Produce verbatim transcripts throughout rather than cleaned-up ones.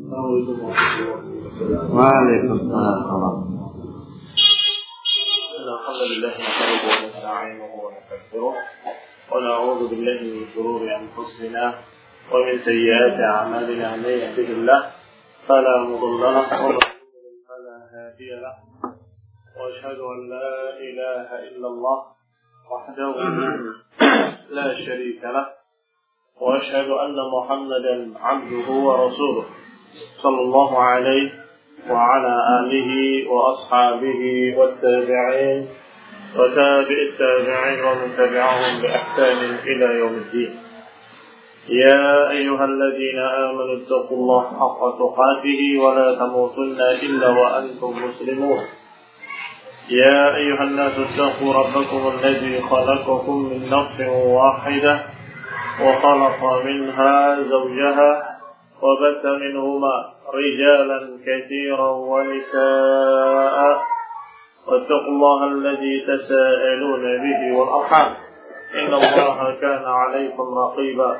Waalaikumsalam. Alhamdulillah nahmaduhu wa nasta'inuhu wa nastaghfiruh wa na'udzu billahi min shururi anfusina wa min sayyiati a'malina man yahdihillahu fala mudilla lahu wa man yudlil fala hadiya lahu wa ashhadu an la ilaha illallah wahdahu la sharika lahu wa ashhadu anna Muhammadan 'abduhu wa rasuluh sallallahu alaihi wa ala alihi wa ashabihi wattabi'in wa tabi'it tabi'in wa man tabi'ahum bi ihsanin ila yaumiddin. Ya ayyuhalladzina amanu taqullaha haqqa tuqatih wa la tamutunna illa wa antum muslimun. Ya ayyuhan nasu taqu rabbakum alladzi khalaqakum min nafsin wahidah wa khalaqa minha zawjaha وبث منهما رجالا كثيرا ونساء واتقوا الله الذي تساءلون به والأرحام إن الله كان عليكم رقيبا.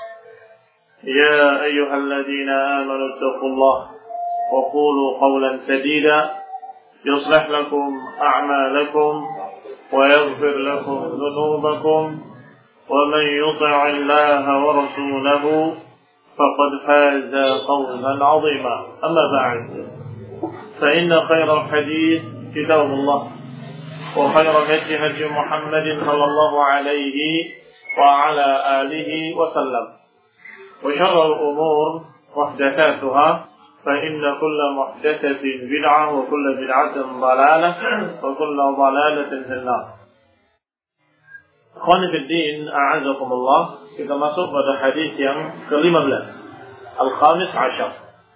يا أيها الذين آمنوا اتقوا الله وقولوا قولا سديدا يصلح لكم أعمالكم ويغفر لكم ذنوبكم ومن يطع الله ورسوله فقد فاز فوزا عظيما. أما بعد فإن خير الحديث كتاب الله وخير الهدي هدي محمد صلى الله عليه وعلى آله وسلم وشر الأمور محدثاتها فإن كل محدثة بدعة وكل بدعة ضلالة وكل ضلالة في النار. Ikhwani fiddin, a'azakumullah. Kita masuk pada hadis yang ke-lima belas, Al-Khamis Ashar.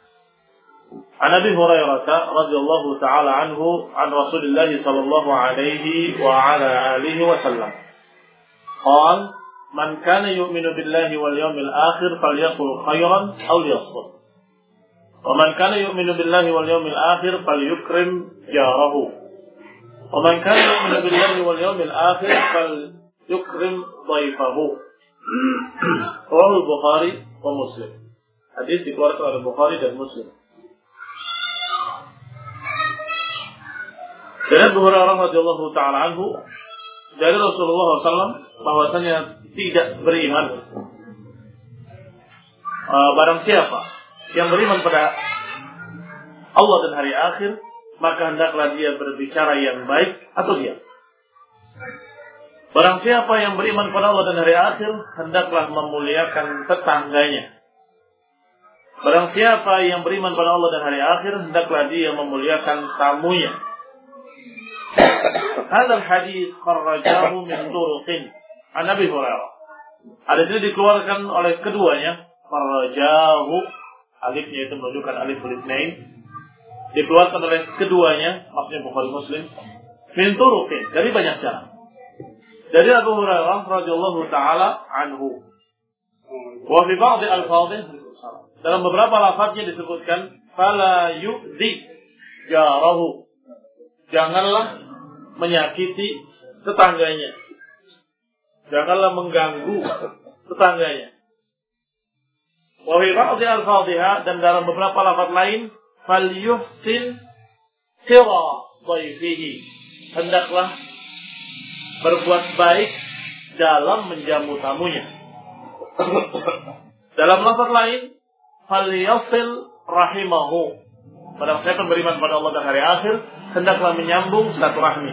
An Abi Hurairah radhiyallahu ta'ala anhu an Rasulillah sallallahu alaihi wa ala alihi wa sallam. Qala man kana yu'minu billahi wal yawmil akhir falyaqul khayran aw liyasmut. Wa man kana yu'minu billahi wal yawmil akhir falyukrim jarahu. Wa man kana yu'minu billahi wal yawmil akhir fal yukrim dhaifahu. Rawahu Bukhari wa Muslim. Hadis dikeluarkan oleh Bukhari dan Muslim. Dari Abu Hurairah radhiyallahu ta'ala anhu, dari Rasulullah sallallahu alaihi wasallam, bahwasanya tidak beriman uh, barang siapa yang beriman pada Allah dan hari akhir, maka hendaklah dia berbicara yang baik atau diam. Barang siapa yang beriman pada Allah dan hari akhir, hendaklah memuliakan tetangganya. Barang siapa yang beriman pada Allah dan hari akhir, hendaklah dia memuliakan tamunya. Hadzal hadits kharrajahu min turuqin an Abi Hurairah. Hadis ini dikeluarkan oleh keduanya. Kharrajahu, alifnya itu menunjukkan alif al-itsnain. Dikeluarkan oleh keduanya, maksudnya Bukhari Muslim. Min turuqin, dari banyak cara. Dari Abu Hurairah radhiyallahu ta'ala anhu. Wa fi ba'd al-fadhil, dalam beberapa lafaznya disebutkan fala yu'dhi jarahu. Janganlah menyakiti tetangganya. Janganlah mengganggu tetangganya. Wa fi ba'd al-fadhiha, dan dalam beberapa lafaz lain fal yuhsin qira dhaifihi. Hendaklah berbuat baik dalam menjamu tamunya. Dalam lafaz lain, falyasil rahimahu. Pada siapa beriman pada Allah dan hari akhir, hendaklah menyambung silaturahmi.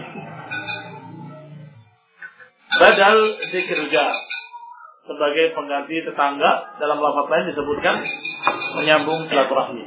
Badal dzikr jar, sebagai pengganti tetangga, dalam lafaz lain disebutkan menyambung silaturahmi.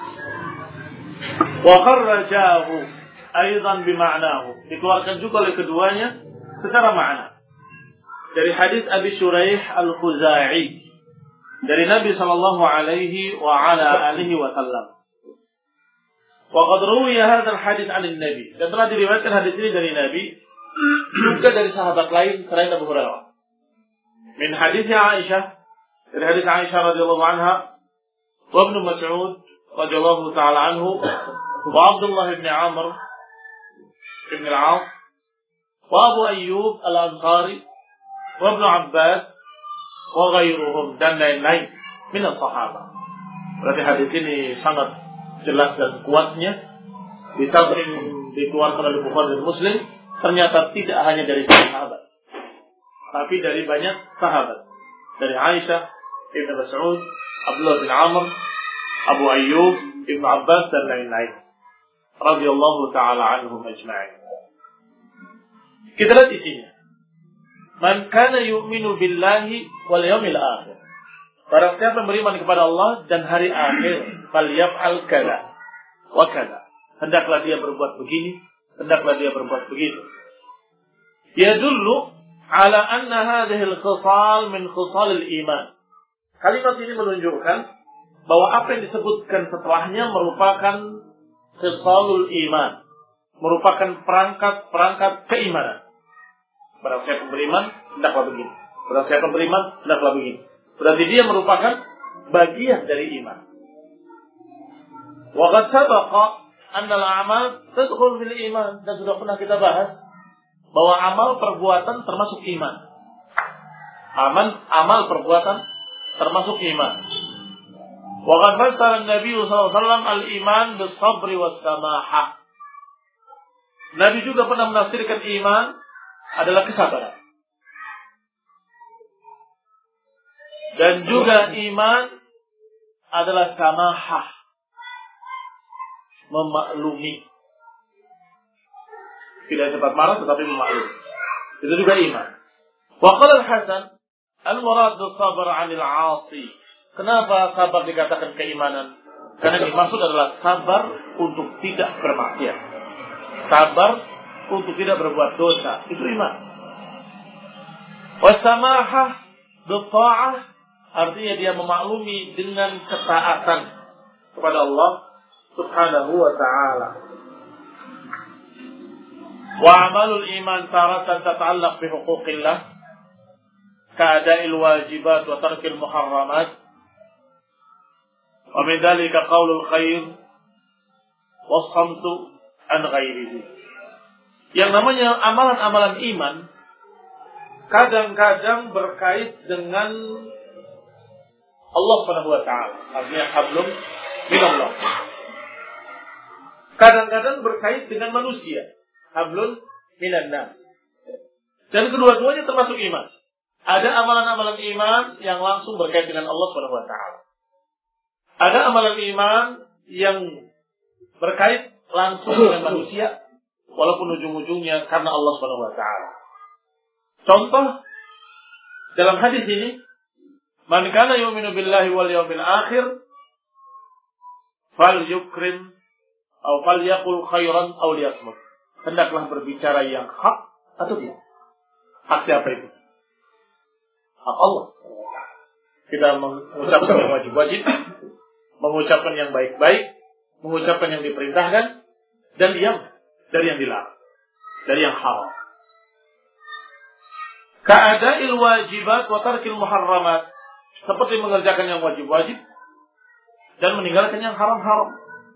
Wa kharrajahu aidan bima'nahu, dikeluarkan juga oleh keduanya secara makna. Dari hadis Abi Shuraih Al-Khuzai dari Nabi sallallahu alaihi wa ala alihi wasallam. Wa qad ruwiya hadzal hadits 'anil Nabi, dan telah diriwayatkan hadis ini dari Nabi juga dari sahabat lain selain Abu Hurairah. Min hadis Aisyah, dari hadis Aisyah radhiyallahu anha, wa Ibnu Mas'ud radhiyallahu ta'ala anhu, wa Abdullah bin Amr bin Al-'As, wa Abu Ayyub Al-Ansari, wa Ibnu Abbas, wa ghairuhum, dan lain-lain min as-sahabah. Berarti hadis ini sangat jelas dan kuatnya. Di samping dikeluarkan oleh Bukhari dan Muslim, ternyata tidak hanya dari sahabat, tapi dari banyak sahabat. Dari Aisyah, Ibnu Mas'ud, Abdullah bin Amr, Abu Ayyub, Ibnu Abbas dan lain-lain. Radhiyallahu ta'ala anhum ajma'in. Kita lihat isinya. Man kana yu'minu billahi wal yawmil akhir. Barang siapa beriman kepada Allah dan hari akhir, falyaf'al kadza wa kadza. Hendaklah dia berbuat begini, hendaklah dia berbuat begitu. Yadullu ala anna hadhihi al-khisal min khisal al-iman. Kalimat ini menunjukkan bahwa apa yang disebutkan setelahnya merupakan khisalul iman, merupakan perangkat-perangkat keimanan. Barang siapa beriman, hendaklah begini. Barang siapa beriman, hendaklah begini. Berarti dia merupakan bagian dari iman. Wa qad sabaqa anna al-a'mal tadkhul fil iman, dan sudah pernah kita bahas bahwa amal perbuatan termasuk iman. Aman, amal perbuatan termasuk iman. Wa qad fassara an-nabi sallallahu alaihi wasallam al-iman bis-sabri was-samahah. Nabi juga pernah menafsirkan iman adalah kesabaran. Dan juga iman adalah samahah, memaklumi. Tidak cepat marah tetapi memaklumi. Itu juga iman. Wa qala al-Hasan al-murad bis-sabr 'anil 'asi. Kenapa sabar dikatakan keimanan? Karena yang dimaksud adalah sabar untuk tidak bermaksiat. Sabar untuk tidak berbuat dosa. Itu iman. Wa samahah bi-tha'ah, artinya dia memaklumi dengan ketaatan kepada Allah Subhanahu wa ta'ala. Wa amalul iman taratan tata'allaq bi huquqillah ka'ada'il wajibat wa tarkil muharramat. Wa min dhalika qaulul khair was-samtu an ghairihi. Yang namanya amalan-amalan iman kadang-kadang berkait dengan Allah Subhanahu wa ta'ala. Artinya hablum minallah. Kadang-kadang berkait dengan manusia. Hablun minan nas. Dan kedua-duanya termasuk iman. Ada amalan-amalan iman yang langsung berkait dengan Allah Subhanahu wa ta'ala. Ada amalan iman yang berkait langsung dengan manusia, walaupun ujung-ujungnya karena Allah Subhanahu wa ta'ala. Contoh dalam hadis ini, man kana yu'minu billahi wal yawmil akhir falyukrim atau falyaqul khairan aw liyasmut. Hendaklah berbicara yang hak atau tidak. Hak siapa itu? Hak Allah. Kita mengucapkan yang wajib-wajib, mengucapkan yang baik-baik, mengucapkan yang diperintahkan, dan diam dari yang dilarang, dari yang haram. Ka'ada'il wajibat wa tarkil muharramat, seperti mengerjakan yang wajib-wajib dan meninggalkan yang haram-haram.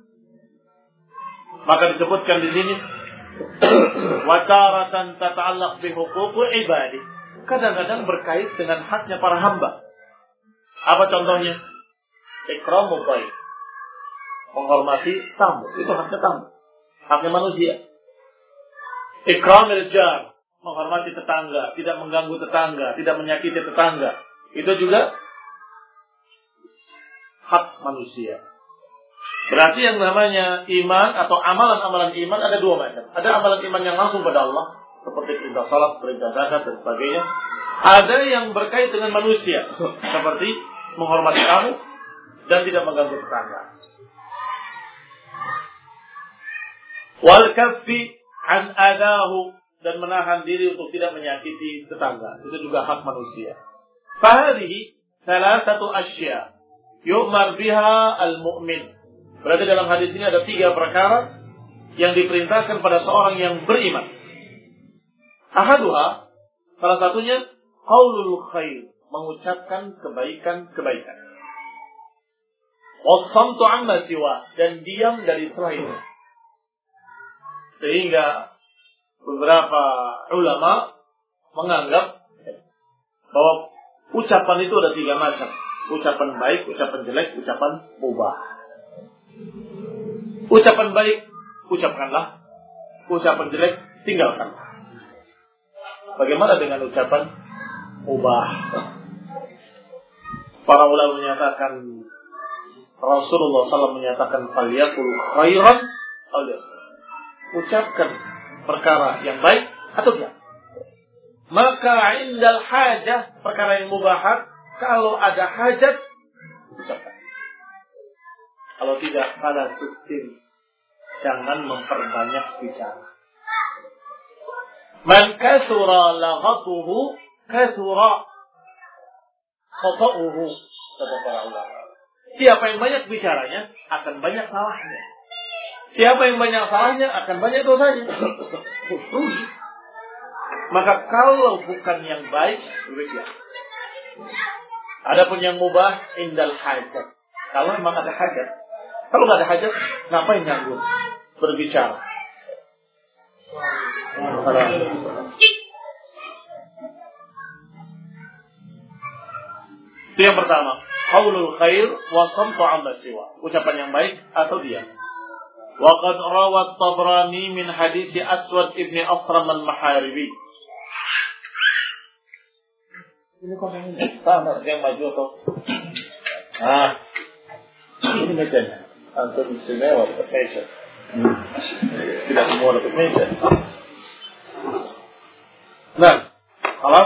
Maka disebutkan di sini wa taratan tata'allaq bi huquqi ibadi. Kadang-kadang berkait dengan haknya para hamba. Apa contohnya? Ikramul dhaif, menghormati tamu, itu haknya tamu, haknya manusia. Ikramul jar, menghormati tetangga, tidak mengganggu tetangga, tidak menyakiti tetangga, itu juga hak manusia. Berarti yang namanya iman atau amalan-amalan iman ada dua macam. Ada amalan iman yang langsung pada Allah, seperti perintah salat, perintah zakat dan sebagainya. Ada yang berkait dengan manusia, seperti menghormati tamu dan tidak mengganggu tetangga. Wal kaffi an adahu, dan menahan diri untuk tidak menyakiti tetangga, itu juga hak manusia. Fahadihi salasatu asya yu'mar biha al-mu'min. Berarti dalam hadis ini ada tiga perkara yang diperintahkan pada seorang yang beriman. Ahaduha, salah satunya qaulul khair, mengucapkan kebaikan-kebaikan. Wassamtu amma siwa, dan diam dari selainnya. Sehingga beberapa ulama menganggap bahwa ucapan itu ada tiga macam. Ucapan baik, ucapan jelek, ucapan mubah. Ucapan baik, ucapkanlah. Ucapan jelek, tinggalkanlah. Bagaimana dengan ucapan mubah? Para ulama menyatakan, Rasulullah shallallahu alaihi wasallam menyatakan, "Falyaqul khairan aw liyasmut." Ucapkan perkara yang baik atau tidak. Maka indal hajah, perkara yang mubahat, kalau ada hajat, ucapkan. Kalau tidak, fala tuktir. Jangan memperbanyak bicara. Man kasura laghatuhu kasura khata'uhu, kata para ulama. Siapa yang banyak bicaranya akan banyak salahnya. Siapa yang banyak salahnya akan banyak dosanya. Maka kalau bukan yang baik, demikian. Adapun yang mubah, indal hajat. Kalau memang ada hajat. Kalau nggak ada hajat, ngapain nganggur berbicara? Itu yang pertama. Qaulul khair wa samtu amma siwa. Ucapan yang baik atau diam. Wa qad rawat Tabrani min hadis Aswad ibn Asram al-Maharibi. Ini kok yang sama yang maju atau? Ah. Ini mejanya. Antum istimewa dapat meja. Tidak semua dapat meja. Nah, خلاص.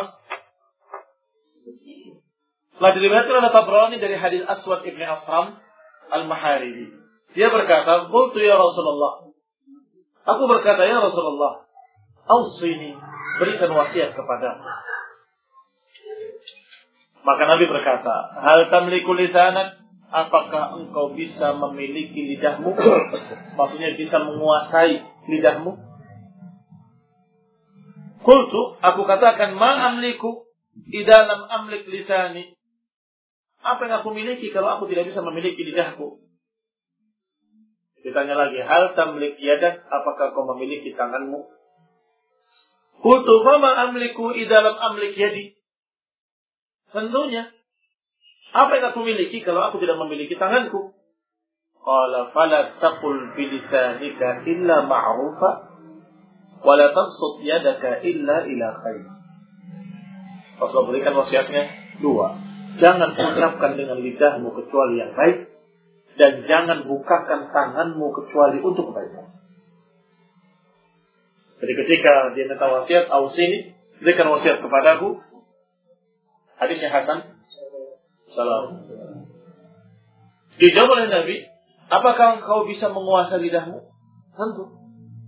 Telah diriwayatkan oleh Tabrani dari hadis Aswad ibn Asram al-Maharibi. Dia berkata, "Qultu ya Rasulullah." Aku berkata, "Ya Rasulullah, ausini, berikan wasiat kepadaku." Maka Nabi berkata, "Hal tamliku lisanak?" Apakah engkau bisa memiliki lidahmu? Maksudnya bisa menguasai lidahmu? Qultu, aku katakan, "Ma amliku idza lam amlik lisani." Apa yang aku miliki kalau aku tidak bisa memiliki lidahku? Ditanya lagi, "Hal tamlik yadak?" Apakah kau memiliki tanganmu? Qultu, "Fa ma amliku idza lam amlik yadi." Tentunya, apa yang aku miliki kalau aku tidak memiliki tanganku? Qala fala taqul bilisanika illa ma'rufa wa la tabsut yadaka illa ila khair. Rasul berikan wasiatnya dua. Jangan ucapkan dengan lidahmu kecuali yang baik, dan jangan bukakan tanganmu kecuali untuk kebaikan. Jadi ketika dia minta wasiat, ausini, berikan wasiat kepadaku. Hadisnya Hasan. Salam. Dijawab oleh Nabi, apakah engkau bisa menguasai lidahmu? Tentu.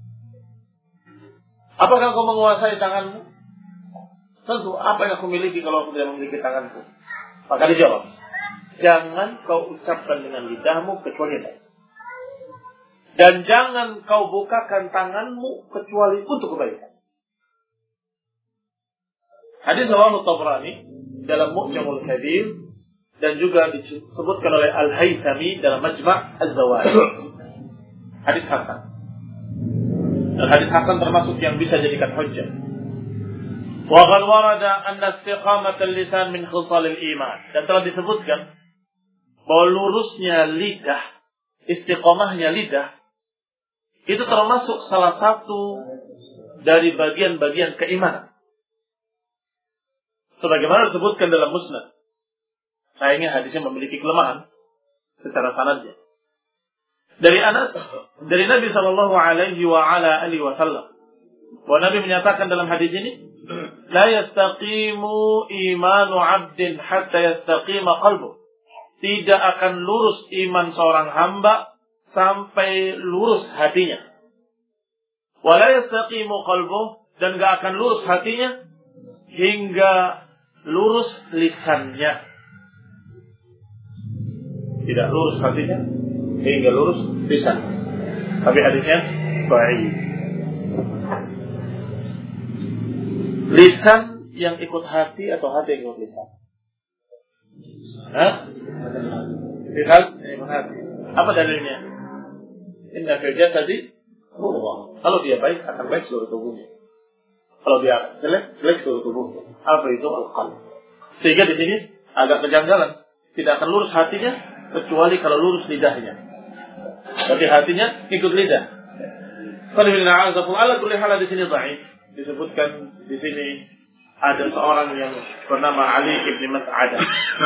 Apakah engkau menguasai tanganmu? Tentu. Apa yang aku miliki kalau aku tidak memiliki tanganku? Maka dijawab, jangan kau ucapkan dengan lidahmu kecuali baik. Dan jangan kau bukakan tanganmu kecuali untuk kebaikan. Hadis riwayat Tabrani dalam Mu'jamul Kabir, dan juga disebutkan oleh Al-Haythami dalam Majma' Az-Zawaid. Hadis hasan. Dan hadis hasan termasuk yang bisa jadikan hujjah. Wa qad warada anna istiqamata al-lisan min khisal al-iman. Dan telah disebutkan bahwa lurusnya lidah, istiqamahnya lidah, itu termasuk salah satu dari bagian-bagian keimanan. Sebagaimana disebutkan dalam Musnad. Sayangnya hadisnya memiliki kelemahan secara sanadnya. Dari Anas, dari Nabi sallallahu alaihi wa ala alihi wasallam, bahwa Nabi menyatakan dalam hadis ini, "La yastaqimu imanu 'abdin hatta yastaqima qalbuh." Tidak akan lurus iman seorang hamba sampai lurus hatinya. Wa la yastaqimu qalbuh, dan enggak akan lurus hatinya hingga lurus lisannya. Tidak lurus hatinya hingga lurus lisan. Tapi hadisnya baik. Lisan yang ikut hati atau hati yang ikut lisan? Hah? Lisan yang ikut hati. Apa dalilnya? Inna fil jasadi mudghah. Kalau dia baik akan baik seluruh tubuhnya. Kalau dia jelek, jelek seluruh tubuhnya. Apa itu al-qalb? Sehingga di sini agak kejanggalan. Tidak akan lurus hatinya kecuali kalau lurus lidahnya. Berarti hatinya ikut lidah. Qulillah ala kulli hal di sini dhaif. Disebutkan di sini ada seorang yang bernama Ali ibn Mas'adah.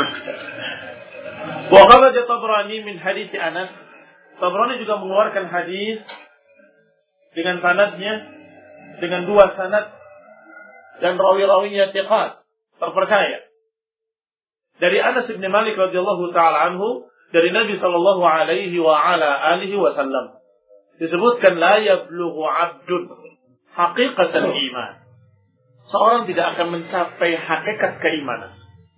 Wa kharaja Tabrani min hadits Anas. Tabrani juga mengeluarkan hadis dengan sanadnya, dengan dua sanad, dan rawi-rawinya thiqat, terpercaya. Dari Anas bin Malik radhiyallahu taala anhu, dari Nabi sallallahu alaihi wa ala alihi wasallam, disebutkan la yablughu 'abdun haqiqatan iman. Seorang tidak akan mencapai hakikat keimanan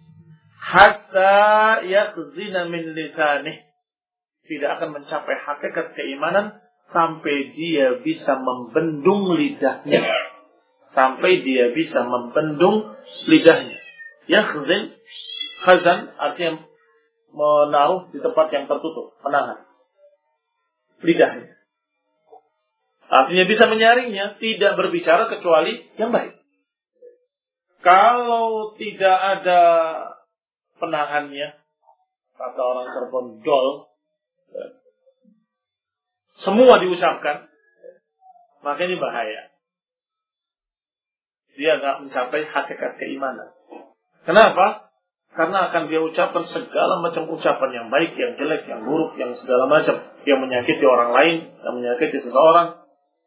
hatta yakhzina min lisanih. Tidak akan mencapai hakikat keimanan sampai dia bisa membendung lidahnya. Sampai dia bisa membendung lidahnya. Yakhzin, khazan artinya menaruh di tempat yang tertutup, menahan lidahnya. Artinya bisa menyaringnya, tidak berbicara kecuali yang baik. Kalau tidak ada penahannya, kata orang Cirebon dol, semua diucapkan, maka ini bahaya. Dia nggak mencapai hakikat keimanan. Kenapa? Karena akan dia ucapkan segala macam ucapan yang baik, yang jelek, yang buruk, yang segala macam, yang menyakiti orang lain, yang menyakiti seseorang.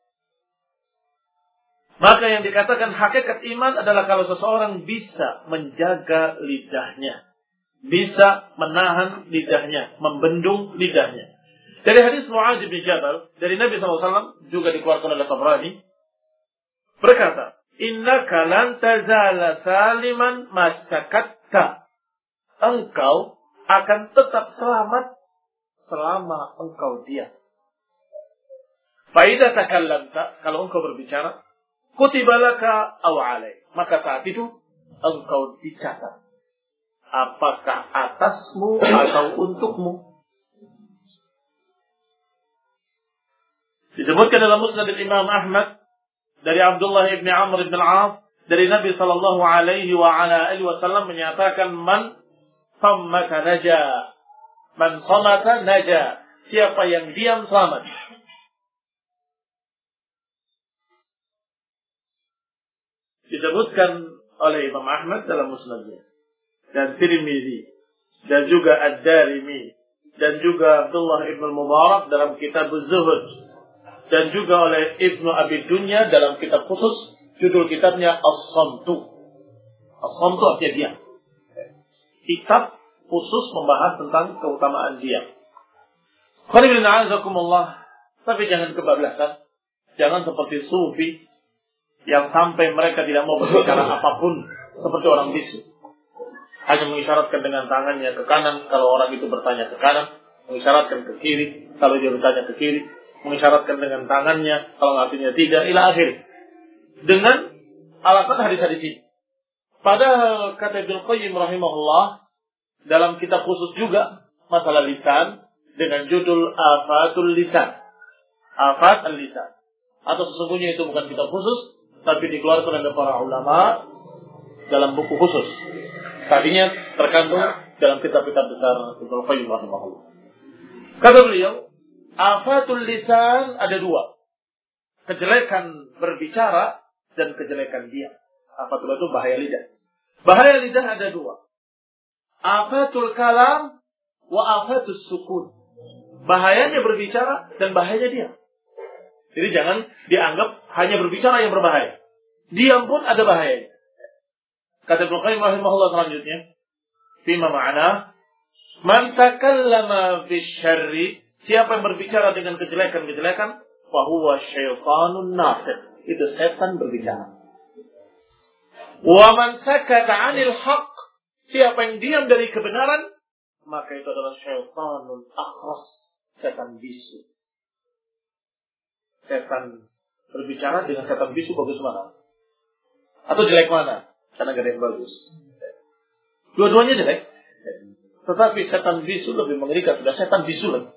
Maka yang dikatakan hakikat iman adalah kalau seseorang bisa menjaga lidahnya, bisa menahan lidahnya, membendung lidahnya. Dari hadis Mu'adz bin Jabal dari Nabi sallallahu alaihi wasallam juga dikeluarkan oleh Tabrani, berkata, innaka lan tazala saliman masakatta. Engkau akan tetap selamat selama engkau diam. Fa idza takallamta, kalau engkau berbicara, kutiba laka aw alaik, maka saat itu engkau dicatat apakah atasmu atau untukmu. Disebutkan dalam Musnad Imam Ahmad dari Abdullah bin Amr bin Al-'As dari Nabi sallallahu alaihi wa ala alihi wasallam menyatakan, man sammata naja, man samata naja, siapa yang diam selamat. Disebutkan oleh Imam Ahmad dalam Musnadnya, dan Tirmidzi, dan juga Ad-Darimi, dan juga Abdullah ibn Mubarak dalam kitab Az-Zuhud, dan juga oleh Ibnu Abi Dunya dalam kitab khusus, judul kitabnya As-Samtu. As-Samtu artinya diam. Kitab khusus membahas tentang keutamaan diam. Qulillah a'azakumullah, tapi jangan kebablasan, jangan seperti sufi yang sampai mereka tidak mau berbicara apapun, seperti orang bisu. Hanya mengisyaratkan dengan tangannya ke kanan kalau orang itu bertanya ke kanan, mengisyaratkan ke kiri kalau dia bertanya ke kiri, mengisyaratkan dengan tangannya kalau artinya tidak, ila akhir. Dengan alasan hadis-hadis ini. Padahal kata Ibnu Qayyim rahimahullah dalam kitab khusus juga masalah lisan dengan judul Afatul Lisan. Afat al-Lisan. Atau sesungguhnya itu bukan kitab khusus, tapi dikeluarkan oleh para ulama dalam buku khusus. Tadinya terkandung dalam kitab-kitab besar Ibnu Qayyim rahimahullah. Kata beliau, afatul lisan ada dua. Kejelekan berbicara dan kejelekan diam. Afatul itu bahaya lidah. Bahaya lidah ada dua. Afatul kalam wa afatul sukun. Bahayanya berbicara dan bahayanya diam. Jadi jangan dianggap hanya berbicara yang berbahaya. Diam pun ada bahayanya. Kata Ibnu Qayyim rahimahullah selanjutnya, fima ma'ana, man takallama bisyarri, siapa yang berbicara dengan kejelekan-kejelekan, fa huwa syaitanun nafiq, itu setan berbicara. Wa man sakata 'anil haqq, siapa yang diam dari kebenaran, maka itu adalah syaitanun akhras, setan bisu. Setan berbicara dengan setan bisu bagus mana? Atau jelek mana? Karena gak ada yang bagus. Dua-duanya jelek. Tetapi setan bisu lebih mengerikan. Sudah setan bisu lagi.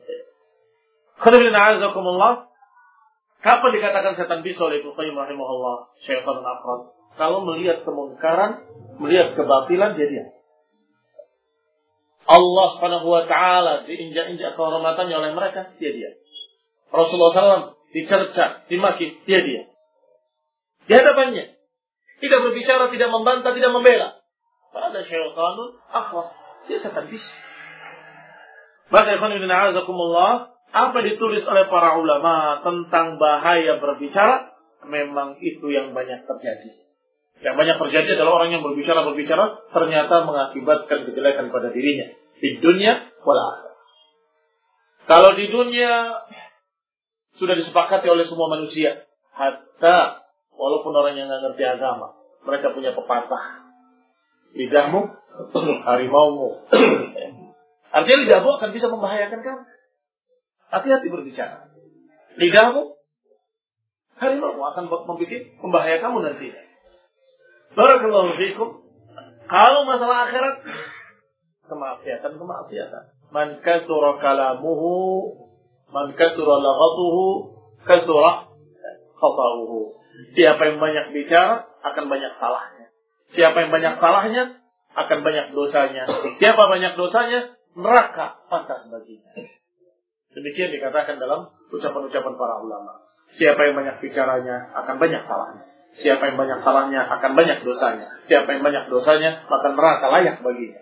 Kapan dikatakan setan bisu oleh Ibnu Qayyim rahimahullah? Syaitan akhras. Kalau melihat kemungkaran, melihat kebatilan, dia diam. Allah Subhanahu wa taala diinjak-injak kehormatannya oleh mereka, dia dia. Rasulullah shallallahu alaihi wasallam dicerca, dimaki, dia dia. Di hadapannya, tidak berbicara, tidak membantah, tidak membela. Pada syaitanun akhwas, dia setan bis. Maka ikhwan fillah a'azakumullah, apa ditulis oleh para ulama tentang bahaya berbicara, memang itu yang banyak terjadi. Yang banyak terjadi adalah orang yang berbicara-berbicara ternyata mengakibatkan kejelekan pada dirinya di dunia wal akhirah. Kalau di dunia sudah disepakati oleh semua manusia, hatta walaupun orang yang nggak ngerti agama, mereka punya pepatah, lidahmu harimaumu. Artinya lidahmu akan bisa membahayakan kamu. Hati-hati berbicara. Lidahmu harimaumu akan membuat membahayakan kamu nanti. Barakallahu fikum. Kalau masalah akhirat, kemaksiatan, kemaksiatan. Man katsura kalamuhu, man katsura laghatuhu, katsura khata'uhu. Siapa yang banyak bicara, akan banyak salahnya. Siapa yang banyak salahnya, akan banyak dosanya. Siapa banyak dosanya, neraka pantas baginya. Demikian dikatakan dalam ucapan-ucapan para ulama. Siapa yang banyak bicaranya, akan banyak salahnya. Siapa yang banyak salahnya akan banyak dosanya. Siapa yang banyak dosanya maka neraka layak baginya.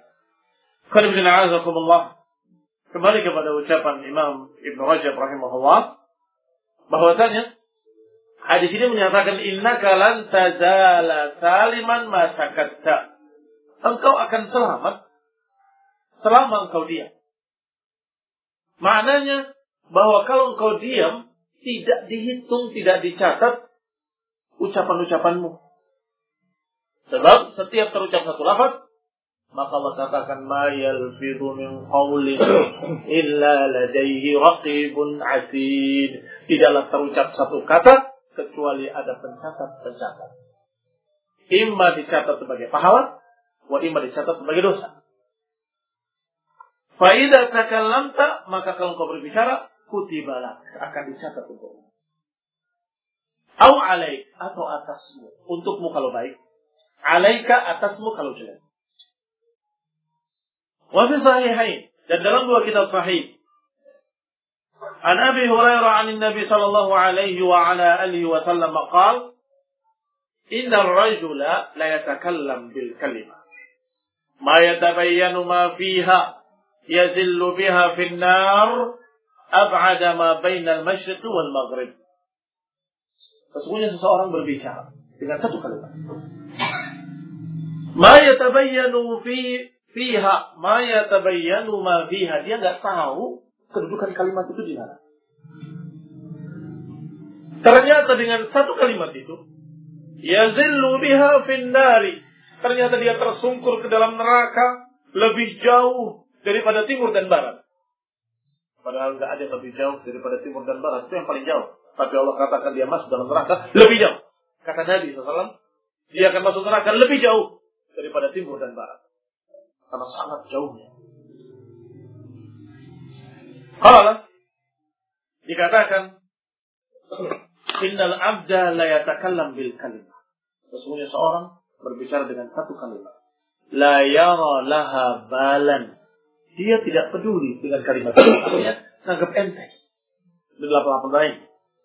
Kembali kepada ucapan Imam Ibn Rajab rahimahullah, bahwasanya hadis ini menyatakan innaka lan tazala saliman ma sakatta. Engkau akan selamat selama engkau diam. Maknanya bahwa kalau engkau diam tidak dihitung, tidak dicatat ucapan-ucapanmu. Sebab setiap terucap satu lafaz, maka Allah katakan ma yalfidhu min qawlin illa ladaihi raqibun atid. Tidaklah terucap satu kata kecuali ada pencatat-pencatat. Imma dicatat sebagai pahala, wa imma dicatat sebagai dosa. Fa idza takallamta, maka kalau kau berbicara, kutibalak, akan dicatat untukmu. Au alaik, atau atasmu. Untukmu kalau baik. Alaika, atasmu kalau jelek. Wa fi sahihain, dan dalam dua kitab sahih. An Abi Hurairah an Nabi sallallahu alaihi wa ala alihi wa sallam qala inna ar-rajula la yatakallam bil kalimah ma yatabayyanu ma fiha yazillu biha fi an-nar ab'ada ma baina al-masyriq wal maghrib. Sesungguhnya seseorang berbicara dengan satu kalimat. Ma yatabayyanu fi fiha, ma yatabayyanu ma fiha. Dia enggak tahu kedudukan kalimat itu di mana. Ternyata dengan satu kalimat itu, yazillu biha fin nari. Ternyata dia tersungkur ke dalam neraka lebih jauh daripada timur dan barat. Padahal enggak ada yang lebih jauh daripada timur dan barat. Itu yang paling jauh. Tapi Allah katakan dia masuk dalam neraka lebih jauh. Kata Nabi shallallahu alaihi wasallam, dia akan masuk neraka lebih jauh daripada timur dan barat. Karena sangat jauhnya. Qala, dikatakan, innal abda la yatakallam bil kalimah. Sesungguhnya seorang berbicara dengan satu kalimat. La yara laha balan. Dia tidak peduli dengan kalimat itu. Artinya, anggap enteng. Dalam lapan lain.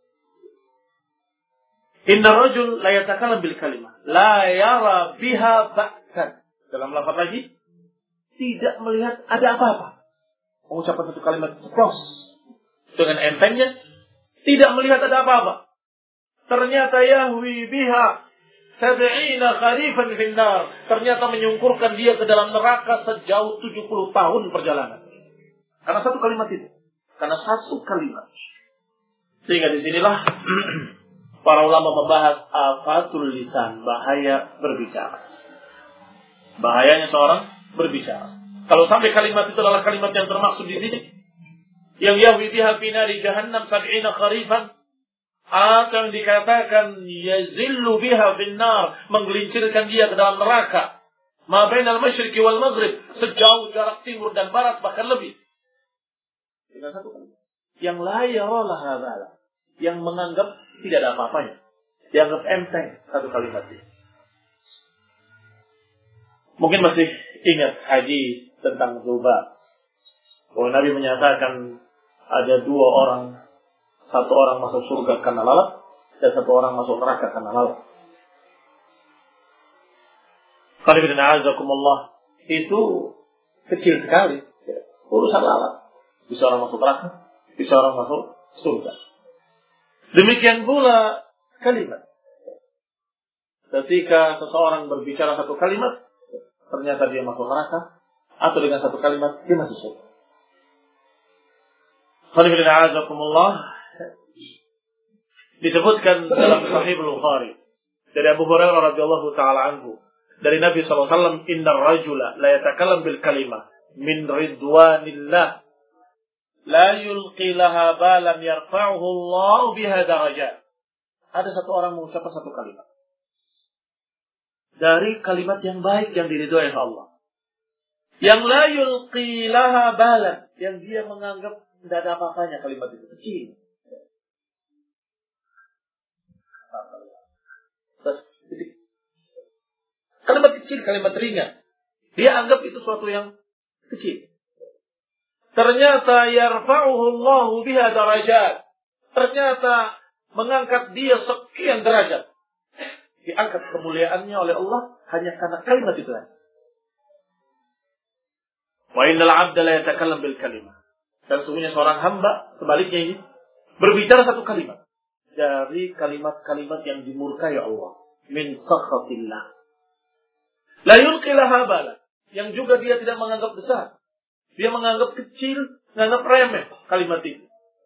Inna rajul la yatakallam bil kalimah la yara biha ba'san. Dalam lafaz lagi, tidak melihat ada apa-apa. Mengucapkan satu kalimat ceplos dengan entengnya, tidak melihat ada apa-apa. Ternyata yahwi biha sab'ina kharifan fin nar. Ternyata menyungkurkan dia ke dalam neraka sejauh tujuh puluh tahun perjalanan. Karena satu kalimat itu. Karena satu kalimat. Sehingga disinilah para ulama membahas afatul lisan, bahaya berbicara. Bahayanya seorang berbicara. Kalau sampai kalimat itu adalah kalimat yang termaksud di sini, yang yahwi biha fi nari jahannam sab'ina kharifan, atau yang dikatakan yazillu biha fin nar, menggelincirkan dia ke dalam neraka, ma bainal masyriqi wal maghrib, sejauh jarak timur dan barat bahkan lebih. Dengan satu kalimat yang la yara laha bala, yang menganggap tidak ada apa-apanya, dianggap enteng satu kalimat ini. Mungkin masih ingat hadis tentang Zuba. Bahwa Nabi menyatakan ada dua orang, satu orang masuk surga karena lalat, dan satu orang masuk neraka karena lalat. Qanibillah azakumullah, itu kecil sekali urusan lalat. Bisa orang masuk neraka, bisa orang masuk surga. Demikian pula kalimat. Ketika seseorang berbicara satu kalimat, ternyata dia masuk neraka, atau dengan satu kalimat dia masuk surga. Qanibillah azakumullah, disebutkan dalam Sahih Bukhari dari Abu Hurairah radhiyallahu taala anhu, dari Nabi sallallahu alaihi wasallam, innar rajula la yatakallam bil kalimah min ridwanillah la yulqi laha balan yarfa'uhu Allah biha darajat. Ada satu orang mengucapkan satu kalimat dari kalimat yang baik yang diridhoi oleh Allah, yang la yulqi laha balan, yang dia menganggap tidak ada apa-apanya kalimat itu, kecil. Kalimat kecil, kalimat ringan, dia anggap itu suatu yang kecil. Ternyata yarfa'uhu Allahu biha darajat. Ternyata mengangkat dia sekian derajat. Diangkat kemuliaannya oleh Allah hanya karena kalimat itu saja. Wa innal 'abda la yatakallam bil kalimah. Dan sesungguhnya seorang hamba sebaliknya ini berbicara satu kalimat dari kalimat-kalimat yang dimurkai Allah, min sakhatillah. La yulqi laha balan, yang juga dia tidak menganggap besar. Dia menganggap kecil, menganggap remeh kalimat itu.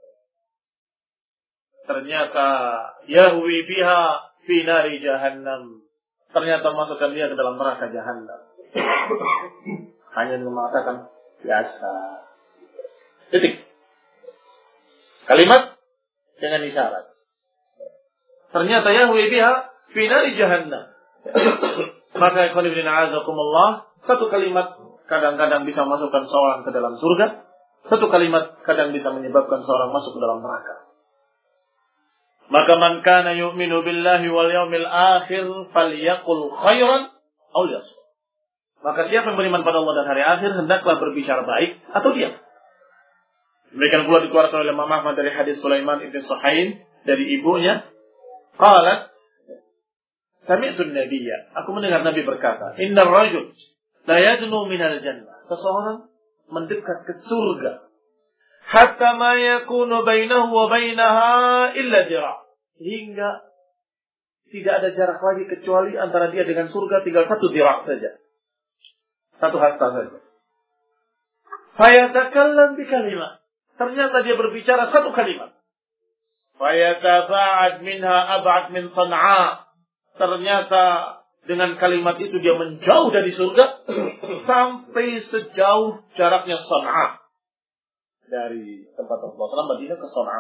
Ternyata yahwi biha fi nari jahannam. Ternyata masukkan dia ke dalam neraka jahannam. Hanya mengatakan biasa. Titik. Kalimat dengan isyarat. Ternyata yahwi biha fi nari jahannam. Maka ikhwan fillah a'azakumullah, satu kalimat kadang-kadang bisa masukkan seorang ke dalam surga, satu kalimat kadang bisa menyebabkan seorang masuk ke dalam neraka. Maka man kana yu'minu billahi wal yawmil akhir falyaqul khairan aw liyasmut. Maka siapa yang beriman pada Allah dan hari akhir, hendaklah berbicara baik atau diam. Demikian pula dikeluarkan oleh Imam Ahmad dari hadis Sulaiman ibn Suhain dari ibunya, qalat sami'tu an-nabiyya, aku mendengar Nabi berkata, innar rajul la yadnu minal jannah, seseorang mendekat ke surga hatta ma yakunu bainahu wa bainaha illa dira', hingga tidak ada jarak lagi kecuali antara dia dengan surga tinggal satu dira' saja, satu hasta saja. Fayatakallam bi kalimat, ternyata dia berbicara satu kalimat. Fayataba'ad minha ab'ad min San'a, ternyata dengan kalimat itu dia menjauh dari surga sampai sejauh jaraknya San'a, dari tempat Rasulullah Madinah ke San'a.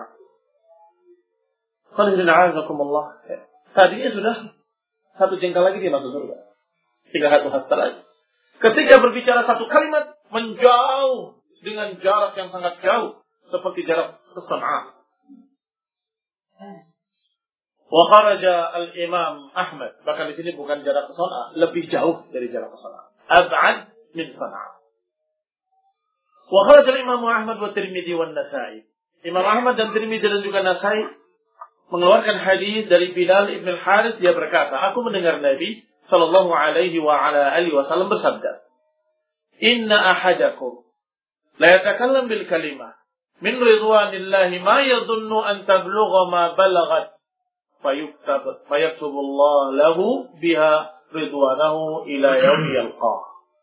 Alhamdulillah, tadinya sudah satu jengkal lagi dia masuk surga, tinggal satu hasta lagi. Ketika berbicara satu kalimat, menjauh dengan jarak yang sangat jauh, seperti jarak ke San'a. Wa kharaja al-Imam Ahmad, bahkan di sini bukan jarak ke San'a, lebih jauh dari jarak ke San'a, ab'ad min San'a. Wa kharaja al-Imam Ahmad wa Tirmidzi wa Nasa'i. Imam Ahmad dan Tirmidzi dan juga Nasa'i mengeluarkan hadis dari Bilal ibn al-Harith, dia berkata, aku mendengar Nabi sallallahu alaihi wa ala alihi wasallam bersabda, inna ahadakum la yatakallam bil kalimah min ridwanillahi ma yadhunnu an tablugha ma balaghat fayuktab fayaktubullah lahu biha ridwanahu ila yaumi yalqah.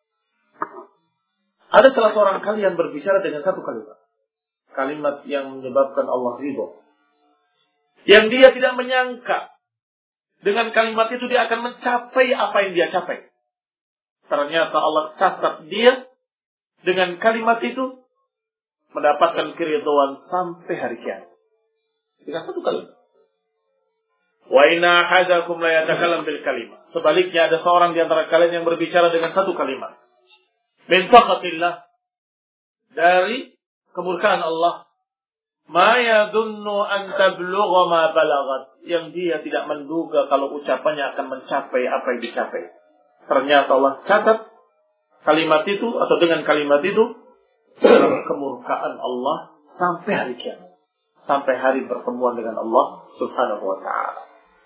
Ada salah seorang kalian berbicara dengan satu kalimat, kalimat yang menyebabkan Allah ridho, yang dia tidak menyangka dengan kalimat itu dia akan mencapai apa yang dia capai. Ternyata Allah catat dia dengan kalimat itu mendapatkan keridhaan sampai hari kiamat dengan satu kalimat. Wa inna ahadakum la yatakallam bil kalimah. Sebaliknya ada seorang di antara kalian yang berbicara dengan satu kalimat, min sakhatillah, dari kemurkaan Allah, ma yadunnu an tablugha ma balagat, yang dia tidak menduga kalau ucapannya akan mencapai apa yang dicapai. Ternyata Allah catat kalimat itu atau dengan kalimat itu dalam kemurkaan Allah sampai hari kiamat, sampai hari pertemuan dengan Allah Subhanahu wa taala.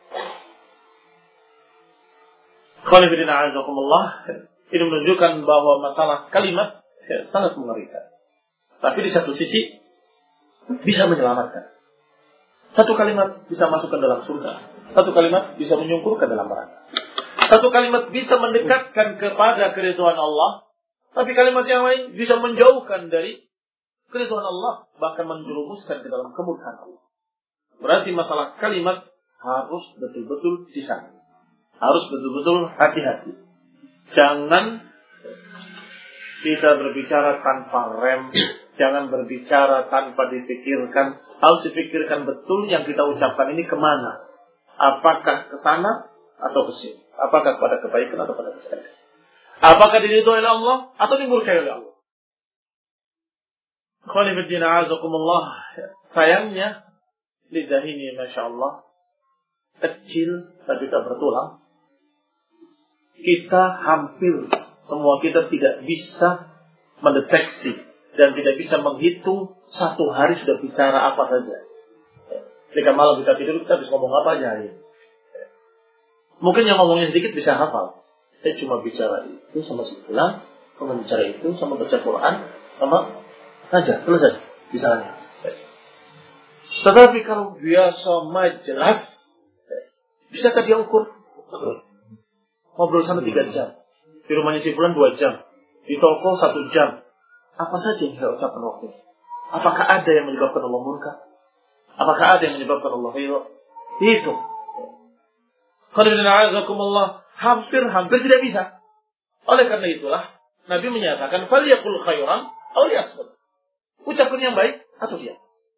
Qanifidina azakumullah, ini menunjukkan bahwa masalah kalimat ya, sangat mengerikan. Tapi di satu sisi bisa menyelamatkan. Satu kalimat bisa masuk ke dalam surga. Satu kalimat bisa menyungkurkan dalam neraka. Satu kalimat bisa mendekatkan kepada keridhaan Allah. Tapi kalimat yang lain bisa menjauhkan dari keridhaan Allah. Bahkan menjerumuskan ke dalam kemurkaan Allah. Berarti masalah kalimat harus betul-betul disana. Harus betul-betul hati-hati. Jangan kita berbicara tanpa rem. Jangan berbicara tanpa dipikirkan. Harus dipikirkan betul yang kita ucapkan ini kemana. Apakah ke sana atau ke sini. Apakah kepada kebaikan atau kepada kejelekan. Apakah diridhoi oleh Allah atau dimurkai oleh Allah. Khonifuddin azakumullah. Sayangnya lidah ini Masya Allah kecil tapi tak bertulang. Kita hampir semua kita tidak bisa mendeteksi dan tidak bisa menghitung satu hari sudah bicara apa saja. Ketika malam kita tidur, kita bisa ngomong apa aja hari ini. Mungkin yang ngomongnya sedikit bisa hafal. Saya cuma bicara itu sama si fulan, sama bicara itu, sama baca Quran, sama saja, selesai. Misalnya. Tetapi kalau biasa majelis, bisakah dia ukur? Ngobrol sama tiga jam. Di rumahnya si fulan dua jam. Di toko satu jam. Apa saja yang kita ucapkan waktu itu? Apakah ada yang menyebabkan Allah murka? Apakah ada yang menyebabkan Allah ridha? Itu. Qanifidina hampir-hampir tidak bisa. Oleh karena itulah Nabi menyatakan falyaqul khairan aw liyasmut. Ucapkan yang baik atau diam.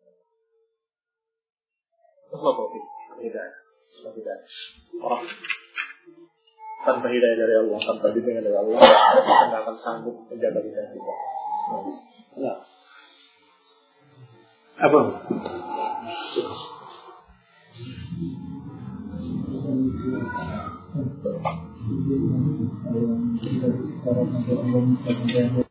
Wassallallahu hidayah. Hidayah. Tanpa hidayah dari Allah, tanpa bimbingan dari Allah, kita tidak akan sanggup menjaga hidayah kita. Nah. Apa? Thank you.